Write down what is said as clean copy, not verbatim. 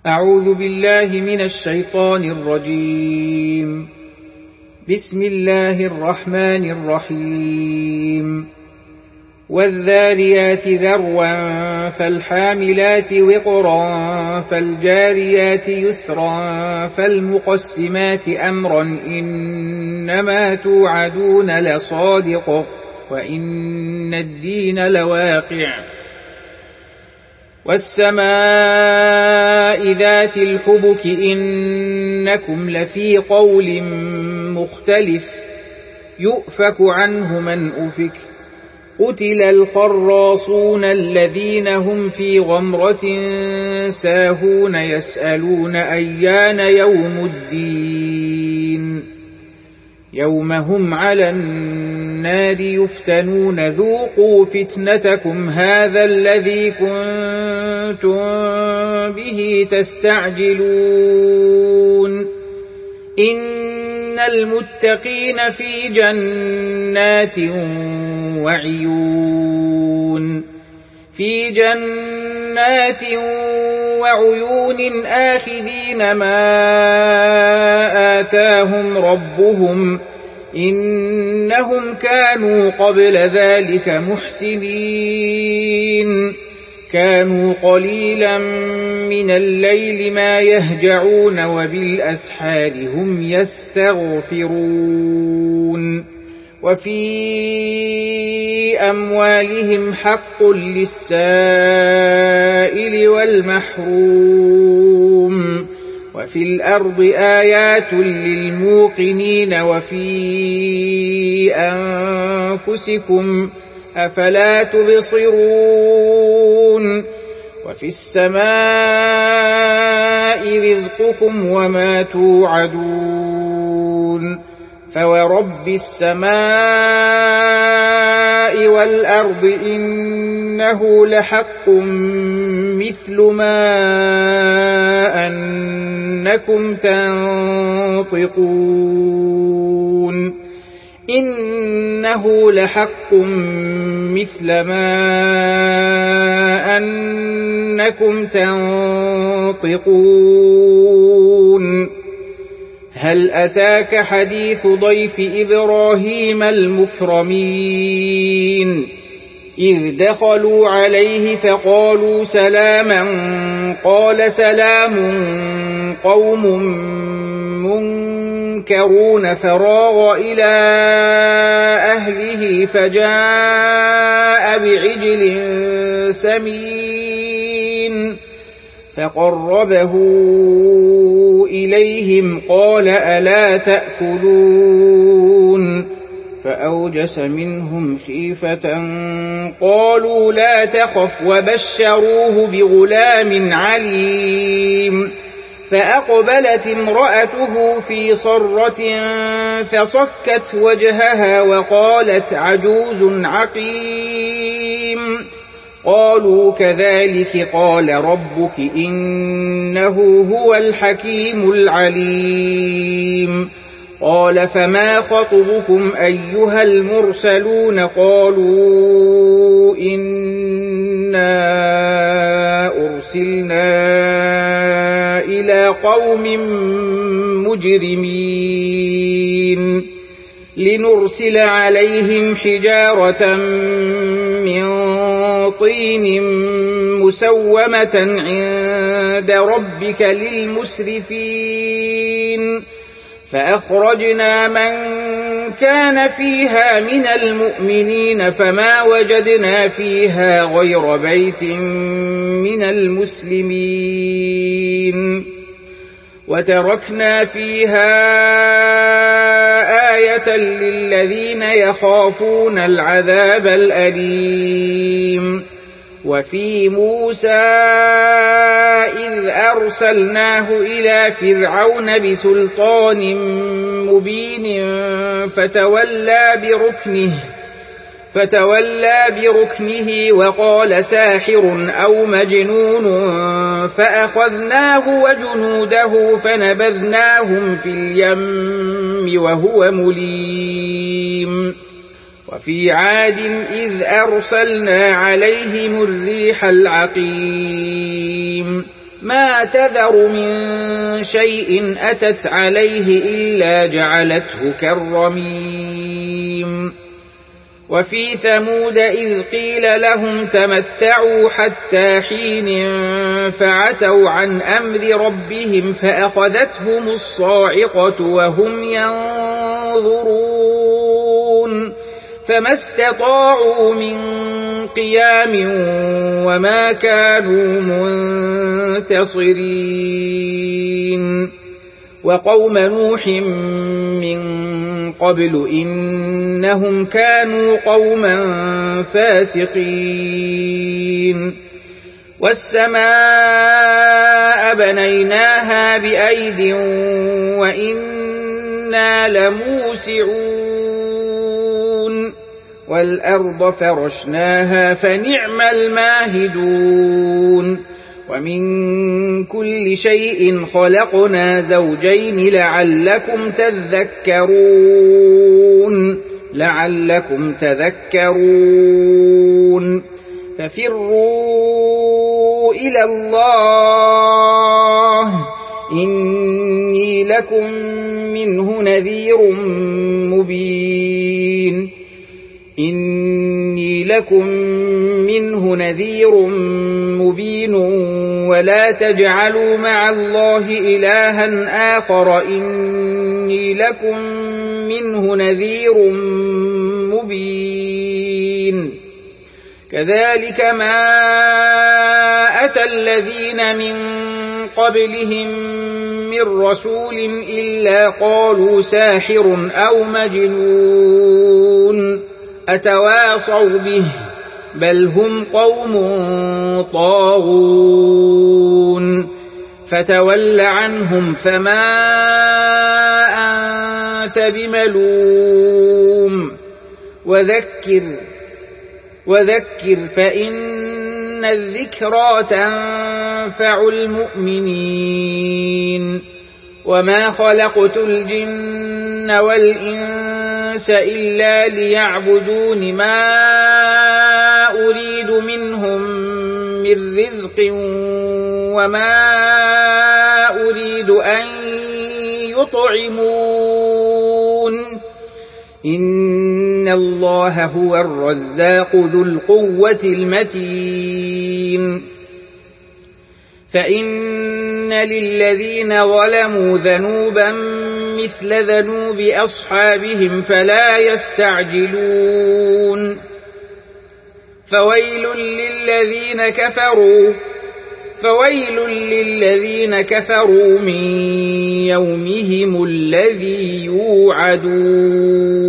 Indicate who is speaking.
Speaker 1: أعوذ بالله من الشيطان الرجيم. بسم الله الرحمن الرحيم. والذاريات ذروا فالحاملات وقرا فالجاريات يسرا فالمقسمات أمرا إنما توعدون لصادق وإن الدين لواقع. والسماء ذات الحبك إنكم لفي قول مختلف يؤفك عنه من أفك. قتل الخراصون الذين هم في غمرة ساهون يسألون أيان يوم الدين يوم هم على النار يفتنون ذوقوا فتنتكم هذا الذي كنتم به تستعجلون. إن المتقين في جنات وعيون في جنات وعيون آخذين ما آتاهم ربهم إنهم كانوا قبل ذلك محسنين. كانوا قليلا من الليل ما يهجعون وبالأسحار هم يستغفرون. وفي أموالهم حق للسائل والمحروم. وفي الأرض آيات للموقنين وفي أنفسكم أفلا تبصرون. وفي السماء رزقكم وما توعدون. فورب السماء والأرض إنه لحق مثل ما أنكم تنطقون. إنه لحق مثل ما أنكم تنطقون. هل أتاك حديث ضيف إبراهيم المكرمين إذ دخلوا عليه فقالوا سلاما قال سلام قوم منكرون فراغ إلى أهله فجاء بعجل سمين فقربه إليهم قال ألا تأكلون فأوجس منهم خيفة قالوا لا تخف وبشروه بغلام عليم. فأقبلت امرأته في صرة فصكت وجهها وقالت عجوز عقيم. قالوا كذلك قال ربك إنه هو الحكيم العليم. قال فما خطبكم أيها المرسلون قالوا إنا أرسلنا إلى قوم مجرمين لنرسل عليهم حجارة من طين مسومة عند ربك للمسرفين. فأخرجنا من كان فيها من المؤمنين فما وجدنا فيها غير بيت من المسلمين. وتركنا فيها آية للذين يخافون العذاب الأليم. وفي موسى إذ أرسلناه إلى فرعون بسلطان مبين فتولى بركنه وقال ساحر أو مجنون فأخذناه وجنوده فنبذناهم في اليم وهو مليم. وفي عاد إذ أرسلنا عليهم الريح العقيم ما تذر من شيء أتت عليه إلا جعلته كالرميم وفي ثمود إذ قيل لهم تمتعوا حتى حين فعتوا عن أمر ربهم فأخذتهم الصاعقة وهم ينظرون فما استطاعوا من قيام وما كانوا منتصرين وقوم نوح من قبل إنهم كانوا قوما فاسقين والسماء بنيناها بأيد وإنا لموسعون والأرض فرشناها فنعم الماهدون ومن كل شيء خلقنا زوجين لعلكم تذكرون ففروا إلى الله إني لكم منه نذير مبين ولا تجعلوا مع الله إلها آخر إني لكم منه نذير مبين كذلك ما أتى الذين من قبلهم من رسول إلا قالوا ساحر أو مجنون أتواصوا به بل هم قوم طاغون فتول عنهم فما أنت بملوم وذكر فإن الذكرى تنفع المؤمنين وما خلقت الجن والإنس إلا ليعبدون ما أريد منهم من رزق وما أريد أن يطعمون إن الله هو الرزاق ذو القوة المتين فإن للذين ظلموا ذنوبا مثل ذنوب أصحابهم فلا يستعجلون فويل للذين كفروا من يومهم الذي يوعدون